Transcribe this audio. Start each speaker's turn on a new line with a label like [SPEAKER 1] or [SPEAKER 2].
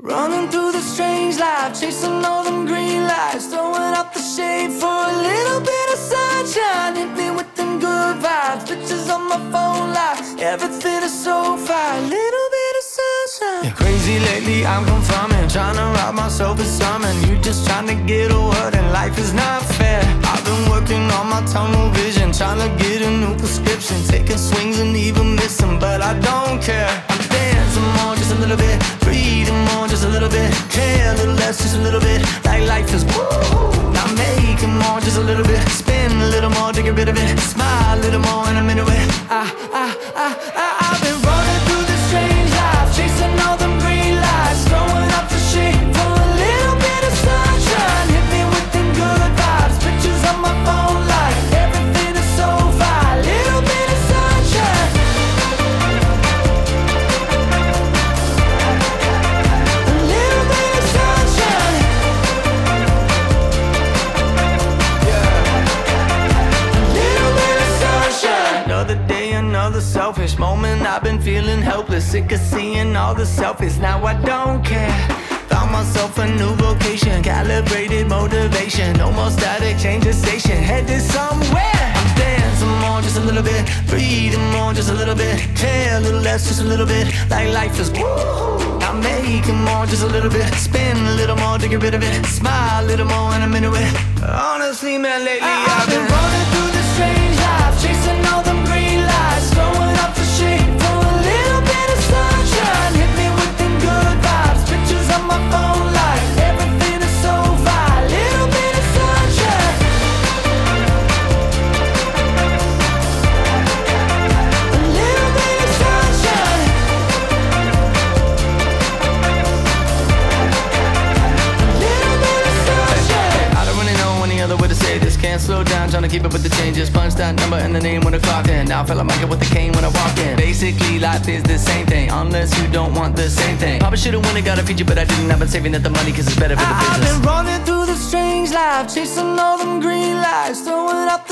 [SPEAKER 1] Running through the strange life, chasing all them green lights, throwing up the shade for a little bit of sunshine. Hit me with them good vibes, pictures on my phone life, everything is so fine, little bit of sunshine. Yeah, crazy lately, I'm confirming, trying to rob myself of something. You just trying to get a word and life is not fair. I've been working on my tunnel vision, trying to get a new prescription, taking swings and even missing, but I don't care. I'm dancing more, just a little bit, breathing more, just a little bit, care a little less, just a little bit, like life is woo. Now making more, just a little bit, spin a little more to get rid of it, smile a little more and I'm into it. I've been running through this strange life, chasing all them green lights, throwing up the shade for a little bit of sunshine. Hit me with them good vibes, pictures on my phone light, everything is so fine, little bit of sunshine. A little bit of sunshine. A little bit of sunshine. Another day, another selfish moment. I've been feeling helpless, sick of seeing all the selfies. Now I don't care. Found myself a new vocation, calibrated motivation. No more static, change the station, headed somewhere. I'm dancing more, just a little bit, breathing more, just a little bit, care a little less, just a little bit, like life is woo. I'm making more, just a little bit, spin a little more to get rid of it, smile a little more and I'm into it. Honestly, man, lately I've been running through this strange life, chasing all them green lights, throwing up the shade for a little bit of sunshine. Hit me with them good vibes, pictures on my phone light, everything is so fine, little bit of sunshine. A little bit of sunshine. A little bit of sunshine. I don't really know any other way to say this. Can't slow down, trying to keep up with the changes. Punch that number and the name when I clock in. Now I feel like Michael with the cane when I walk in. Basically, life is the same thing, unless you don't want the same thing. Probably should've won it, got a feature, but I didn't. I've been saving up the money, cause it's better for the business. I've been running through the strange life, chasing all them green lights, throwing up